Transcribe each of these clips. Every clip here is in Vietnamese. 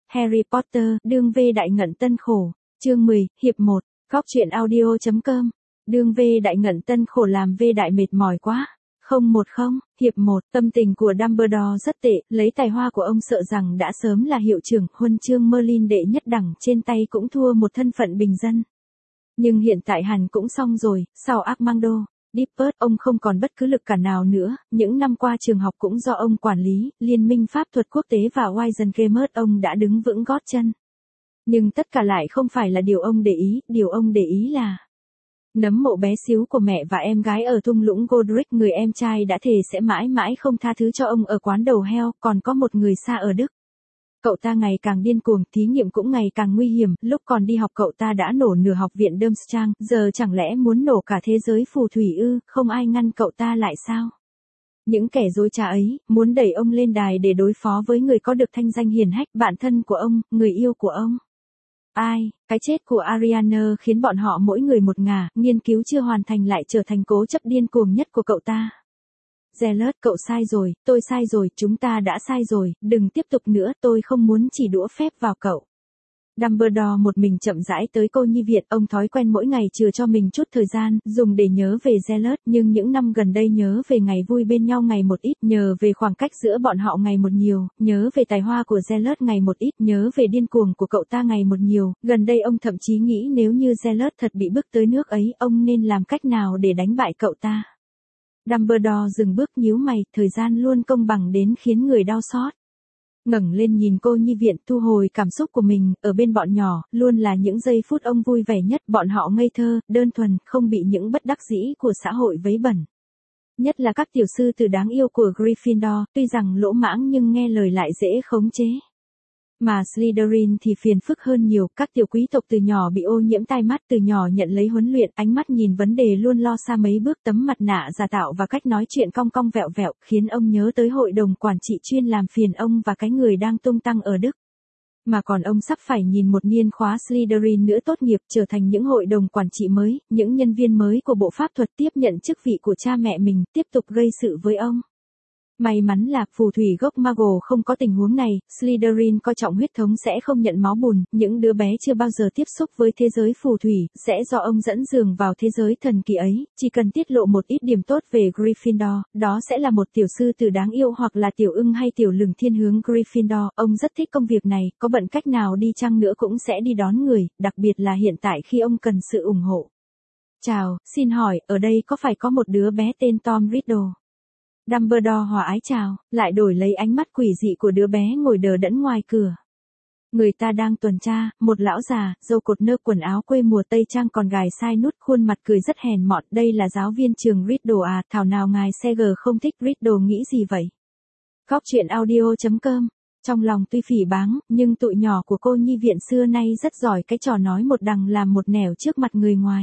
Harry Potter, đương V đại ngận tân khổ. Chương 10, hiệp 1, góc truyện audio.com. Đương V đại ngận tân khổ làm V đại mệt mỏi quá. 010, hiệp 1, tâm tình của Dumbledore rất tệ, lấy tài hoa của ông sợ rằng đã sớm là hiệu trưởng, huân chương Merlin đệ nhất đẳng trên tay cũng thua một thân phận bình dân. Nhưng hiện tại hẳn cũng xong rồi, sau Armando Dippert, ông không còn bất cứ lực cản nào nữa, những năm qua trường học cũng do ông quản lý, Liên minh Pháp thuật quốc tế và Wizengamot ông đã đứng vững gót chân. Nhưng tất cả lại không phải là điều ông để ý là nấm mộ bé xíu của mẹ và em gái ở thung lũng Godric, người em trai đã thề sẽ mãi mãi không tha thứ cho ông ở quán đầu heo, còn có một người xa ở Đức. Cậu ta ngày càng điên cuồng, thí nghiệm cũng ngày càng nguy hiểm, lúc còn đi học cậu ta đã nổ nửa học viện Durmstrang, giờ chẳng lẽ muốn nổ cả thế giới phù thủy ư, không ai ngăn cậu ta lại sao? Những kẻ dối trá ấy, muốn đẩy ông lên đài để đối phó với người có được thanh danh hiển hách, bạn thân của ông, người yêu của ông. Ai, cái chết của Ariana khiến bọn họ mỗi người một ngả, nghiên cứu chưa hoàn thành lại trở thành cố chấp điên cuồng nhất của cậu ta. Zealot, cậu sai rồi, tôi sai rồi, chúng ta đã sai rồi, đừng tiếp tục nữa, tôi không muốn chỉ đũa phép vào cậu. Dumbledore một mình chậm rãi tới cô nhi viện, ông thói quen mỗi ngày chừa cho mình chút thời gian, dùng để nhớ về Zealot, nhưng những năm gần đây nhớ về ngày vui bên nhau ngày một ít, nhớ về khoảng cách giữa bọn họ ngày một nhiều, nhớ về tài hoa của Zealot ngày một ít, nhớ về điên cuồng của cậu ta ngày một nhiều, gần đây ông thậm chí nghĩ nếu như Zealot thật bị bước tới nước ấy, ông nên làm cách nào để đánh bại cậu ta. Dumbledore dừng bước nhíu mày, thời gian luôn công bằng đến khiến người đau xót. Ngẩng lên nhìn cô nhi viện, thu hồi cảm xúc của mình, ở bên bọn nhỏ, luôn là những giây phút ông vui vẻ nhất, bọn họ ngây thơ, đơn thuần, không bị những bất đắc dĩ của xã hội vấy bẩn. Nhất là các tiểu sư tử đáng yêu của Gryffindor, tuy rằng lỗ mãng nhưng nghe lời lại dễ khống chế. Mà Slytherin thì phiền phức hơn nhiều, các tiểu quý tộc từ nhỏ bị ô nhiễm tai mắt, từ nhỏ nhận lấy huấn luyện, ánh mắt nhìn vấn đề luôn lo xa mấy bước, tấm mặt nạ giả tạo và cách nói chuyện cong cong vẹo vẹo, khiến ông nhớ tới hội đồng quản trị chuyên làm phiền ông và cái người đang tung tăng ở Đức. Mà còn ông sắp phải nhìn một niên khóa Slytherin nữa tốt nghiệp, trở thành những hội đồng quản trị mới, những nhân viên mới của bộ pháp thuật tiếp nhận chức vị của cha mẹ mình, tiếp tục gây sự với ông. May mắn là phù thủy gốc Muggle không có tình huống này, Slytherin coi trọng huyết thống sẽ không nhận máu bùn, những đứa bé chưa bao giờ tiếp xúc với thế giới phù thủy, sẽ do ông dẫn dường vào thế giới thần kỳ ấy, chỉ cần tiết lộ một ít điểm tốt về Gryffindor, đó sẽ là một tiểu sư tử đáng yêu hoặc là tiểu ưng hay tiểu lừng thiên hướng Gryffindor, ông rất thích công việc này, có bận cách nào đi chăng nữa cũng sẽ đi đón người, đặc biệt là hiện tại khi ông cần sự ủng hộ. Chào, xin hỏi, ở đây có phải có một đứa bé tên Tom Riddle? Dumbledore hòa ái chào, lại đổi lấy ánh mắt quỷ dị của đứa bé ngồi đờ đẫn ngoài cửa. Người ta đang tuần tra, một lão già, râu cột nơ, quần áo quê mùa Tây Trang còn gài sai nút, khuôn mặt cười rất hèn mọn, đây là giáo viên trường Riddle à, thảo nào ngài Seger không thích Riddle nghĩ gì vậy? Góc truyện audio.com. Trong lòng tuy phỉ báng, nhưng tụi nhỏ của cô nhi viện xưa nay rất giỏi cái trò nói một đằng làm một nẻo trước mặt người ngoài.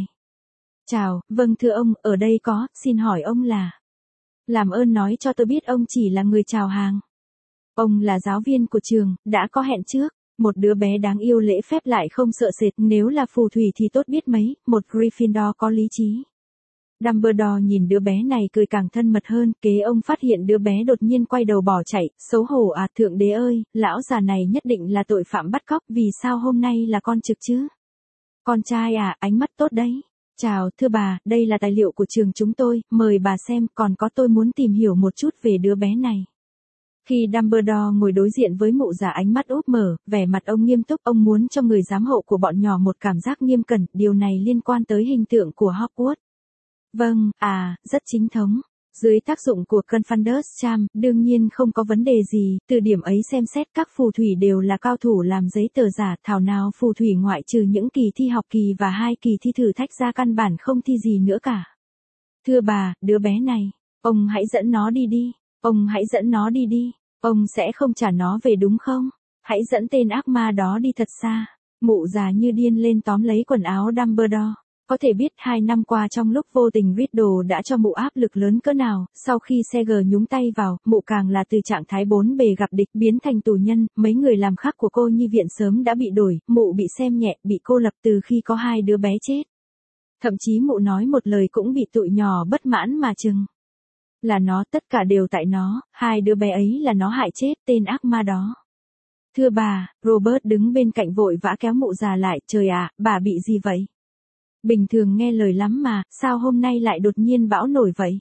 Chào, vâng thưa ông, ở đây có, xin hỏi ông là... Làm ơn nói cho tôi biết ông chỉ là người chào hàng. Ông là giáo viên của trường, đã có hẹn trước. Một đứa bé đáng yêu lễ phép lại không sợ sệt, nếu là phù thủy thì tốt biết mấy, một Gryffindor có lý trí. Dumbledore nhìn đứa bé này cười càng thân mật hơn, kế ông phát hiện đứa bé đột nhiên quay đầu bỏ chạy, xấu hổ à, thượng đế ơi, lão già này nhất định là tội phạm bắt cóc, vì sao hôm nay là con trực chứ? Con trai à, ánh mắt tốt đấy. Chào, thưa bà, đây là tài liệu của trường chúng tôi, mời bà xem, còn có tôi muốn tìm hiểu một chút về đứa bé này. Khi Dumbledore ngồi đối diện với mụ già ánh mắt úp mở, vẻ mặt ông nghiêm túc, ông muốn cho người giám hộ của bọn nhỏ một cảm giác nghiêm cẩn, điều này liên quan tới hình tượng của Hogwarts. Vâng, rất chính thống. Dưới tác dụng của Confunders Charm, đương nhiên không có vấn đề gì, từ điểm ấy xem xét các phù thủy đều là cao thủ làm giấy tờ giả, thảo nào phù thủy ngoại trừ những kỳ thi học kỳ và 2 kỳ thi thử thách ra căn bản không thi gì nữa cả. Thưa bà, đứa bé này, ông hãy dẫn nó đi đi, ông hãy dẫn nó đi đi, ông sẽ không trả nó về đúng không? Hãy dẫn tên ác ma đó đi thật xa. Mụ già như điên lên tóm lấy quần áo Dumbledore. Có thể biết 2 năm qua trong lúc vô tình Riddle đã cho mụ áp lực lớn cỡ nào, sau khi Seger nhúng tay vào, mụ càng là từ trạng thái bốn bề gặp địch biến thành tù nhân, mấy người làm khác của cô nhi viện sớm đã bị đổi, mụ bị xem nhẹ, bị cô lập từ khi có 2 đứa bé chết. Thậm chí mụ nói một lời cũng bị tụi nhỏ bất mãn mà chừng. Là nó, tất cả đều tại nó, 2 đứa bé ấy là nó hại chết, tên ác ma đó. Thưa bà, Robert đứng bên cạnh vội vã kéo mụ già lại, trời ạ, bà bị gì vậy? Bình thường nghe lời lắm mà, sao hôm nay lại đột nhiên bão nổi vậy?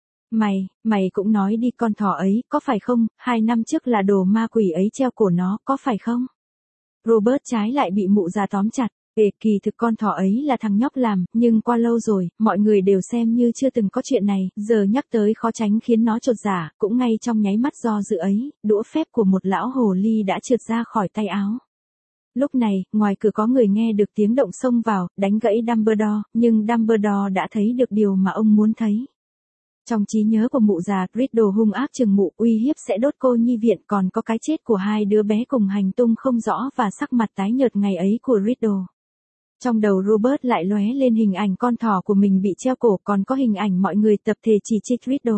Mày cũng nói đi con thỏ ấy, có phải không, 2 năm trước là đồ ma quỷ ấy treo cổ nó, có phải không? Robert trái lại bị mụ già tóm chặt. Kỳ thực con thỏ ấy là thằng nhóc làm, nhưng qua lâu rồi, mọi người đều xem như chưa từng có chuyện này, giờ nhắc tới khó tránh khiến nó chột dạ, cũng ngay trong nháy mắt do dự ấy, đũa phép của một lão hồ ly đã trượt ra khỏi tay áo. Lúc này, ngoài cửa có người nghe được tiếng động xông vào, đánh gãy Dumbledore, nhưng Dumbledore đã thấy được điều mà ông muốn thấy. Trong trí nhớ của mụ già, Riddle hung ác trừng mụ, uy hiếp sẽ đốt cô nhi viện, còn có cái chết của 2 đứa bé cùng hành tung không rõ và sắc mặt tái nhợt ngày ấy của Riddle. Trong đầu Robert lại lóe lên hình ảnh con thỏ của mình bị treo cổ, còn có hình ảnh mọi người tập thể chỉ trích Riddle.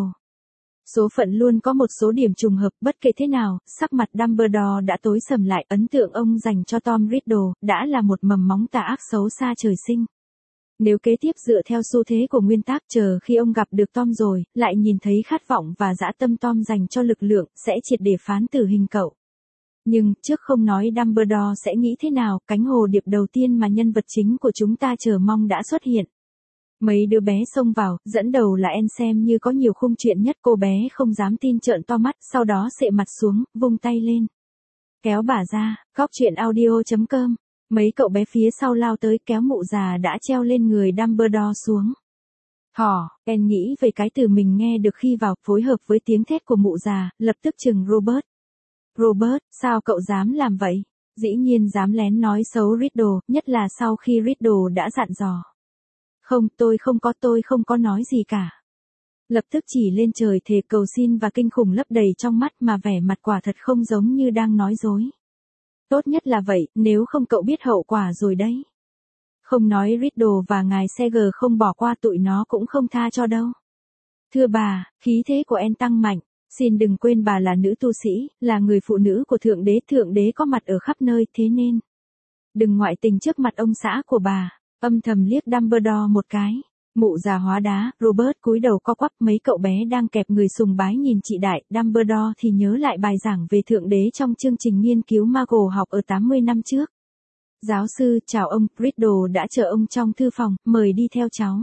Số phận luôn có một số điểm trùng hợp, bất kể thế nào, sắc mặt Dumbledore đã tối sầm lại, ấn tượng ông dành cho Tom Riddle đã là một mầm móng tà ác xấu xa trời sinh. Nếu kế tiếp dựa theo xu thế của nguyên tác, chờ khi ông gặp được Tom rồi, lại nhìn thấy khát vọng và dã tâm Tom dành cho lực lượng, sẽ triệt để phán tử hình cậu. Nhưng, trước không nói Dumbledore sẽ nghĩ thế nào, cánh hồ điệp đầu tiên mà nhân vật chính của chúng ta chờ mong đã xuất hiện. Mấy đứa bé xông vào, dẫn đầu là En xem như có nhiều khung chuyện nhất, cô bé không dám tin trợn to mắt, sau đó xệ mặt xuống, vung tay lên. Kéo bà ra, goctruyện.audio.com. Mấy cậu bé phía sau lao tới kéo mụ già đã treo lên người Dumbledore xuống. Thỏ, En nghĩ về cái từ mình nghe được khi vào, phối hợp với tiếng thét của mụ già, lập tức chừng Robert. Robert, sao cậu dám làm vậy? Dĩ nhiên dám lén nói xấu Riddle, nhất là sau khi Riddle đã dặn dò. Không, tôi không có nói gì cả. Lập tức chỉ lên trời thề cầu xin và kinh khủng lấp đầy trong mắt, mà vẻ mặt quả thật không giống như đang nói dối. Tốt nhất là vậy, nếu không cậu biết hậu quả rồi đấy. Không nói Riddle và ngài Seger không bỏ qua, tụi nó cũng không tha cho đâu. Thưa bà, khí thế của En tăng mạnh. Xin đừng quên bà là nữ tu sĩ, là người phụ nữ của Thượng Đế có mặt ở khắp nơi, thế nên đừng ngoại tình trước mặt ông xã của bà. Âm thầm liếc Dumbledore một cái. Mụ già hóa đá, Robert cúi đầu co quắp, mấy cậu bé đang kẹp người sùng bái nhìn chị đại, Dumbledore thì nhớ lại bài giảng về Thượng Đế trong chương trình nghiên cứu Muggle học ở 80 năm trước. Giáo sư, chào ông, Riddle đã chờ ông trong thư phòng, mời đi theo cháu.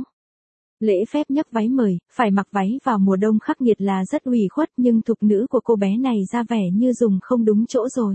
Lễ phép nhấc váy mời, phải mặc váy vào mùa đông khắc nghiệt là rất ủy khuất, nhưng thục nữ của cô bé này ra vẻ như dùng không đúng chỗ rồi.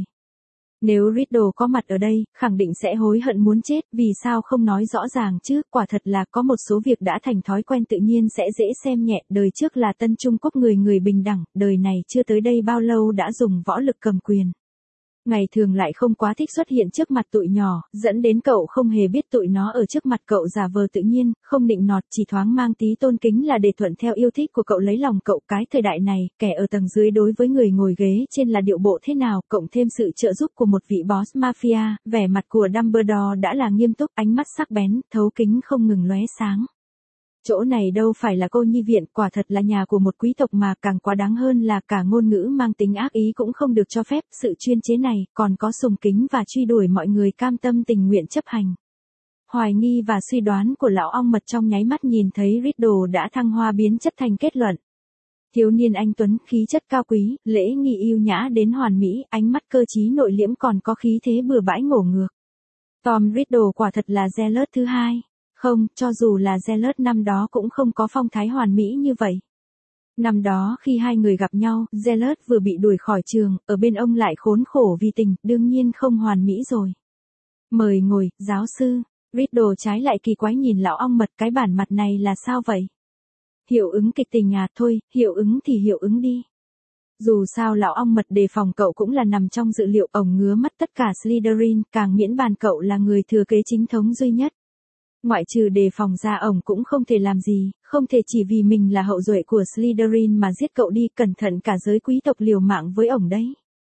Nếu Riddle có mặt ở đây, khẳng định sẽ hối hận muốn chết, vì sao không nói rõ ràng chứ, quả thật là có một số việc đã thành thói quen tự nhiên sẽ dễ xem nhẹ, đời trước là Tân Trung Quốc người bình đẳng, đời này chưa tới đây bao lâu đã dùng võ lực cầm quyền. Ngày thường lại không quá thích xuất hiện trước mặt tụi nhỏ, dẫn đến cậu không hề biết tụi nó ở trước mặt cậu giả vờ tự nhiên, không nịnh nọt, chỉ thoáng mang tí tôn kính là để thuận theo yêu thích của cậu lấy lòng cậu. Cái thời đại này, kẻ ở tầng dưới đối với người ngồi ghế trên là điệu bộ thế nào, cộng thêm sự trợ giúp của một vị boss mafia, vẻ mặt của Dumbledore đã là nghiêm túc, ánh mắt sắc bén, thấu kính không ngừng lóe sáng. Chỗ này đâu phải là cô nhi viện, quả thật là nhà của một quý tộc, mà càng quá đáng hơn là cả ngôn ngữ mang tính ác ý cũng không được cho phép, sự chuyên chế này còn có sùng kính và truy đuổi mọi người cam tâm tình nguyện chấp hành. Hoài nghi và suy đoán của lão ong mật trong nháy mắt nhìn thấy Riddle đã thăng hoa biến chất thành kết luận. Thiếu niên anh tuấn, khí chất cao quý, lễ nghi yêu nhã đến hoàn mỹ, ánh mắt cơ trí nội liễm, còn có khí thế bừa bãi ngổ ngược. Tom Riddle quả thật là Zealot thứ hai. Không, cho dù là Zealot năm đó cũng không có phong thái hoàn mỹ như vậy. Năm đó khi hai người gặp nhau, Zealot vừa bị đuổi khỏi trường, ở bên ông lại khốn khổ vì tình, đương nhiên không hoàn mỹ rồi. Mời ngồi, giáo sư. Riddle trái lại kỳ quái nhìn lão ong mật, cái bản mặt này là sao vậy? Hiệu ứng kịch tình à, thôi, hiệu ứng thì hiệu ứng đi. Dù sao lão ong mật đề phòng cậu cũng là nằm trong dự liệu, ổng ngứa mắt tất cả Slytherin, càng miễn bàn cậu là người thừa kế chính thống duy nhất. Ngoại trừ đề phòng ra, ổng cũng không thể làm gì, không thể chỉ vì mình là hậu duệ của Slytherin mà giết cậu đi, cẩn thận cả giới quý tộc liều mạng với ổng đấy.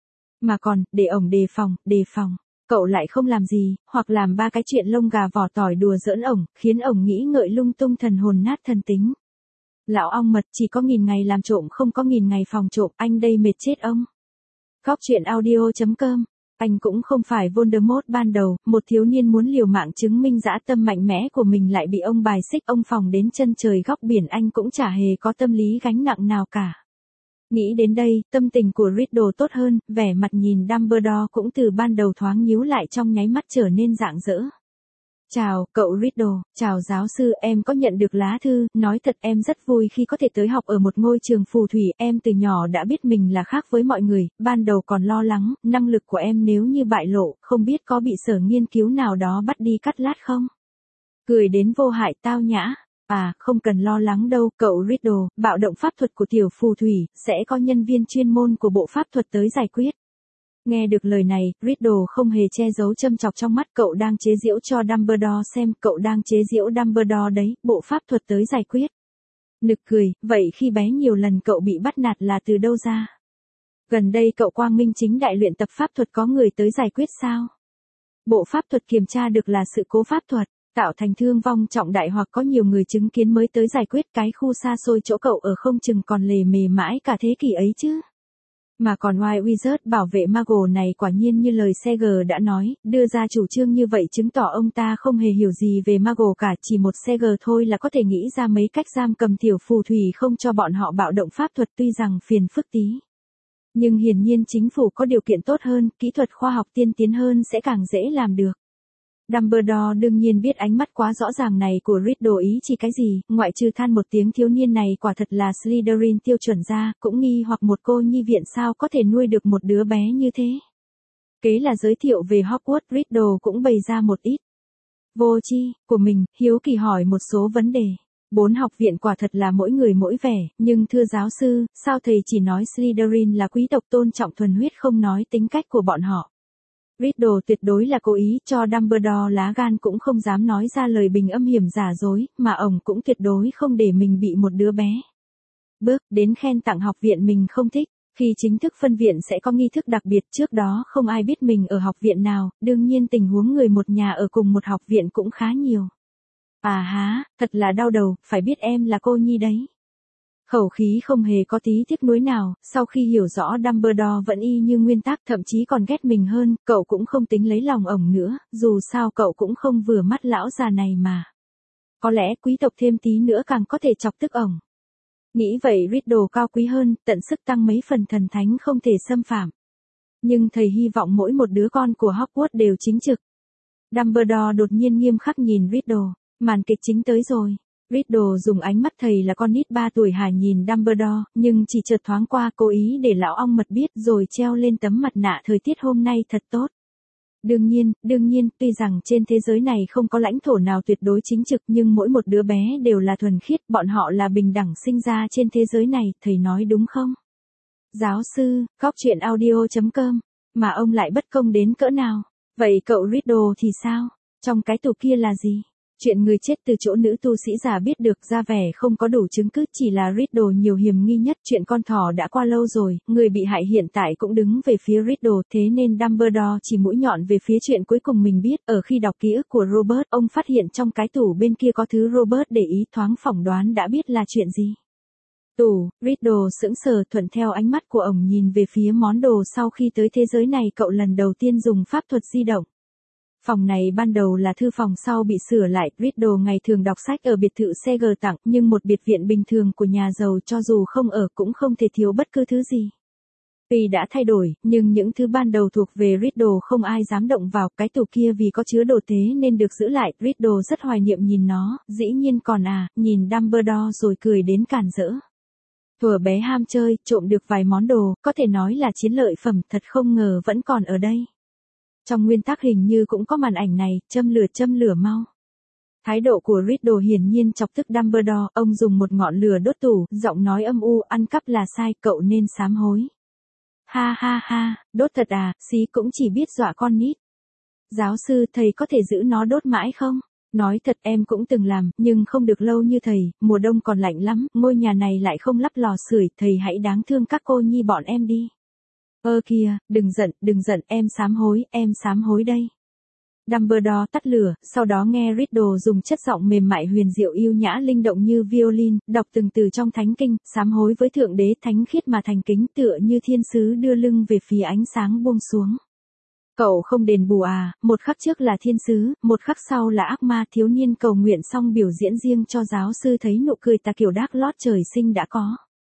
Mà còn, để ổng đề phòng, cậu lại không làm gì, hoặc làm ba cái chuyện lông gà vỏ tỏi đùa giỡn ổng, khiến ổng nghĩ ngợi lung tung, thần hồn nát thần tính. Lão ong mật chỉ có 1000 ngày làm trộm, không có 1000 ngày phòng trộm, anh đây mệt chết ông. Goctruyện.audio.com. Anh cũng không phải Voldemort ban đầu, một thiếu niên muốn liều mạng chứng minh dã tâm mạnh mẽ của mình lại bị ông bài xích, ông phòng đến chân trời góc biển, anh cũng chả hề có tâm lý gánh nặng nào cả. Nghĩ đến đây, tâm tình của Riddle tốt hơn, vẻ mặt nhìn Dumbledore cũng từ ban đầu thoáng nhíu lại trong nháy mắt trở nên rạng rỡ. Chào, cậu Riddle, chào giáo sư, em có nhận được lá thư, nói thật em rất vui khi có thể tới học ở một ngôi trường phù thủy, em từ nhỏ đã biết mình là khác với mọi người, ban đầu còn lo lắng, năng lực của em nếu như bại lộ, không biết có bị sở nghiên cứu nào đó bắt đi cắt lát không? Cười đến vô hại tao nhã. À, không cần lo lắng đâu, cậu Riddle, bạo động pháp thuật của tiểu phù thủy, sẽ có nhân viên chuyên môn của bộ pháp thuật tới giải quyết. Nghe được lời này, Riddle không hề che giấu châm chọc trong mắt, cậu đang chế giễu cho Dumbledore xem, cậu đang chế giễu Dumbledore đấy, bộ pháp thuật tới giải quyết. Nực cười, vậy khi bé nhiều lần cậu bị bắt nạt là từ đâu ra? Gần đây cậu quang minh chính đại luyện tập pháp thuật có người tới giải quyết sao? Bộ pháp thuật kiểm tra được là sự cố pháp thuật, tạo thành thương vong trọng đại hoặc có nhiều người chứng kiến mới tới giải quyết, cái khu xa xôi chỗ cậu ở không chừng còn lề mề mãi cả thế kỷ ấy chứ. Mà còn White Wizard bảo vệ Muggle này quả nhiên như lời Seger đã nói, đưa ra chủ trương như vậy chứng tỏ ông ta không hề hiểu gì về Muggle cả, chỉ một Seger thôi là có thể nghĩ ra mấy cách giam cầm tiểu phù thủy không cho bọn họ bạo động pháp thuật, tuy rằng phiền phức tí. Nhưng hiển nhiên chính phủ có điều kiện tốt hơn, kỹ thuật khoa học tiên tiến hơn sẽ càng dễ làm được. Dumbledore đương nhiên biết ánh mắt quá rõ ràng này của Riddle ý chỉ cái gì, ngoại trừ than một tiếng thiếu niên này quả thật là Slytherin tiêu chuẩn ra, cũng nghi hoặc một cô nhi viện sao có thể nuôi được một đứa bé như thế. Kế là giới thiệu về Hogwarts, Riddle cũng bày ra một ít vô tri của mình, hiếu kỳ hỏi một số vấn đề. 4 học viện quả thật là mỗi người mỗi vẻ, nhưng thưa giáo sư, sao thầy chỉ nói Slytherin là quý tộc tôn trọng thuần huyết không nói tính cách của bọn họ? Riddle tuyệt đối là cố ý cho Dumbledore lá gan cũng không dám nói ra lời bình âm hiểm giả dối, mà ông cũng tuyệt đối không để mình bị một đứa bé bước đến khen tặng học viện mình không thích. Khi chính thức phân viện sẽ có nghi thức đặc biệt, trước đó không ai biết mình ở học viện nào, đương nhiên tình huống người một nhà ở cùng một học viện cũng khá nhiều. À há, thật là đau đầu, phải biết em là cô nhi đấy. Khẩu khí không hề có tí tiếc nuối nào, sau khi hiểu rõ Dumbledore vẫn y như nguyên tắc, thậm chí còn ghét mình hơn, cậu cũng không tính lấy lòng ổng nữa, dù sao cậu cũng không vừa mắt lão già này mà. Có lẽ quý tộc thêm tí nữa càng có thể chọc tức ổng. Nghĩ vậy Riddle cao quý hơn, tận sức tăng mấy phần thần thánh không thể xâm phạm. Nhưng thầy hy vọng mỗi một đứa con của Hogwarts đều chính trực. Dumbledore đột nhiên nghiêm khắc nhìn Riddle, màn kịch chính tới rồi. Riddle dùng ánh mắt thầy là con nít 3 tuổi hài nhìn Dumbledore, nhưng chỉ chợt thoáng qua cố ý để lão ong mật biết rồi treo lên tấm mặt nạ thời tiết hôm nay thật tốt. Đương nhiên, tuy rằng trên thế giới này không có lãnh thổ nào tuyệt đối chính trực nhưng mỗi một đứa bé đều là thuần khiết, bọn họ là bình đẳng sinh ra trên thế giới này, thầy nói đúng không? Giáo sư, goctruyện.audio.com, mà ông lại bất công đến cỡ nào? Vậy cậu Riddle thì sao? Trong cái tủ kia là gì? Chuyện người chết từ chỗ nữ tu sĩ già biết được ra vẻ không có đủ chứng cứ, chỉ là Riddle nhiều hiểm nghi nhất, chuyện con thỏ đã qua lâu rồi, người bị hại hiện tại cũng đứng về phía Riddle, thế nên Dumbledore chỉ mũi nhọn về phía chuyện cuối cùng mình biết, ở khi đọc ký ức của Robert, ông phát hiện trong cái tủ bên kia có thứ Robert để ý, thoáng phỏng đoán đã biết là chuyện gì. Tủ, Riddle sững sờ thuận theo ánh mắt của ổng nhìn về phía món đồ sau khi tới thế giới này cậu lần đầu tiên dùng pháp thuật di động. Phòng này ban đầu là thư phòng sau bị sửa lại, Riddle ngày thường đọc sách ở biệt thự Seger tặng, nhưng một biệt viện bình thường của nhà giàu cho dù không ở cũng không thể thiếu bất cứ thứ gì. Tuy đã thay đổi, nhưng những thứ ban đầu thuộc về Riddle không ai dám động vào, cái tủ kia vì có chứa đồ tế nên được giữ lại, Riddle rất hoài niệm nhìn nó, dĩ nhiên còn nhìn Dumbledore rồi cười đến càn rỡ. Thuở bé ham chơi, trộm được vài món đồ, có thể nói là chiến lợi phẩm, thật không ngờ vẫn còn ở đây. Trong nguyên tắc hình như cũng có màn ảnh này, châm lửa mau. Thái độ của Riddle hiển nhiên chọc tức Dumbledore, ông dùng một ngọn lửa đốt tủ, giọng nói âm u, ăn cắp là sai, cậu nên sám hối. Ha ha ha, đốt thật à, xí cũng chỉ biết dọa con nít. Giáo sư, thầy có thể giữ nó đốt mãi không? Nói thật em cũng từng làm, nhưng không được lâu như thầy, mùa đông còn lạnh lắm, ngôi nhà này lại không lắp lò sưởi, thầy hãy đáng thương các cô nhi bọn em đi. Kìa, đừng giận, em sám hối đây. Dumbledore tắt lửa, sau đó nghe Riddle dùng chất giọng mềm mại huyền diệu yêu nhã linh động như violin, đọc từng từ trong thánh kinh, sám hối với thượng đế thánh khiết mà thành kính tựa như thiên sứ đưa lưng về phía ánh sáng buông xuống. Cậu không đền bù à, một khắc trước là thiên sứ, một khắc sau là ác ma, thiếu niên cầu nguyện xong biểu diễn riêng cho giáo sư thấy nụ cười ta kiểu đác lót trời sinh đã có.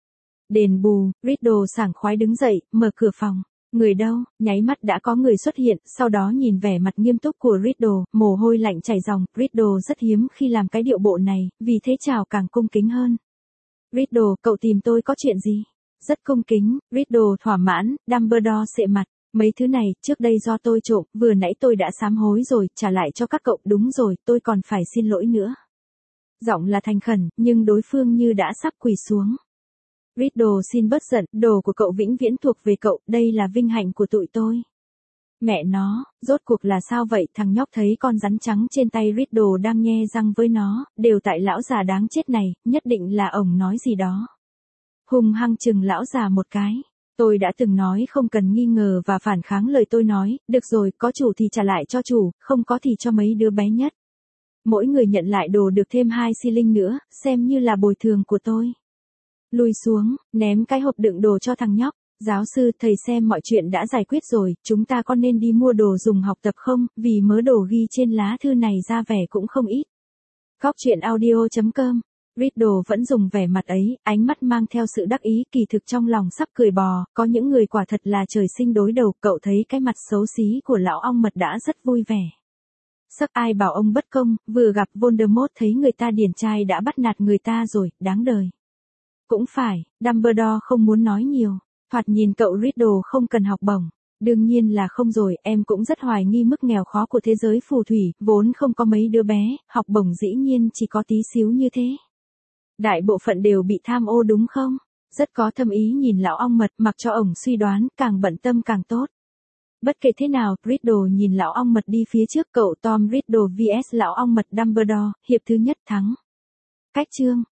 Đền bù, Riddle sảng khoái đứng dậy, mở cửa phòng. Người đâu, nháy mắt đã có người xuất hiện, sau đó nhìn vẻ mặt nghiêm túc của Riddle, mồ hôi lạnh chảy ròng, Riddle rất hiếm khi làm cái điệu bộ này, vì thế chào càng cung kính hơn. Riddle, cậu tìm tôi có chuyện gì? Rất cung kính, Riddle thỏa mãn, Dumbledore sệ mặt. Mấy thứ này, trước đây do tôi trộm, vừa nãy tôi đã sám hối rồi, trả lại cho các cậu, đúng rồi, tôi còn phải xin lỗi nữa. Giọng là thành khẩn, nhưng đối phương như đã sắp quỳ xuống. Riddle xin bớt giận, đồ của cậu vĩnh viễn thuộc về cậu, đây là vinh hạnh của tụi tôi. Mẹ nó, rốt cuộc là sao vậy? Thằng nhóc thấy con rắn trắng trên tay Riddle đang nhe răng với nó, đều tại lão già đáng chết này, nhất định là ổng nói gì đó. Hung hăng chừng lão già một cái. Tôi đã từng nói không cần nghi ngờ và phản kháng lời tôi nói, được rồi, có chủ thì trả lại cho chủ, không có thì cho mấy đứa bé nhất. Mỗi người nhận lại đồ được thêm 2 xi linh nữa, xem như là bồi thường của tôi. Lùi xuống, ném cái hộp đựng đồ cho thằng nhóc. Giáo sư, thầy xem mọi chuyện đã giải quyết rồi, chúng ta có nên đi mua đồ dùng học tập không, vì mớ đồ ghi trên lá thư này ra vẻ cũng không ít. Góc truyện audio.com. Riddle vẫn dùng vẻ mặt ấy, ánh mắt mang theo sự đắc ý, kỳ thực trong lòng sắp cười bò, có những người quả thật là trời sinh đối đầu, cậu thấy cái mặt xấu xí của lão ong mật đã rất vui vẻ. Sắc ai bảo ông bất công, vừa gặp Voldemort thấy người ta điển trai đã bắt nạt người ta rồi, đáng đời. Cũng phải, Dumbledore không muốn nói nhiều, thoạt nhìn cậu Riddle không cần học bổng. Đương nhiên là không rồi, em cũng rất hoài nghi mức nghèo khó của thế giới phù thủy, vốn không có mấy đứa bé, học bổng dĩ nhiên chỉ có tí xíu như thế. Đại bộ phận đều bị tham ô đúng không? Rất có thâm ý nhìn lão ong mật, mặc cho ổng suy đoán, càng bận tâm càng tốt. Bất kể thế nào, Riddle nhìn lão ong mật đi phía trước, cậu Tom Riddle vs lão ong mật Dumbledore, hiệp thứ nhất thắng. Cách chương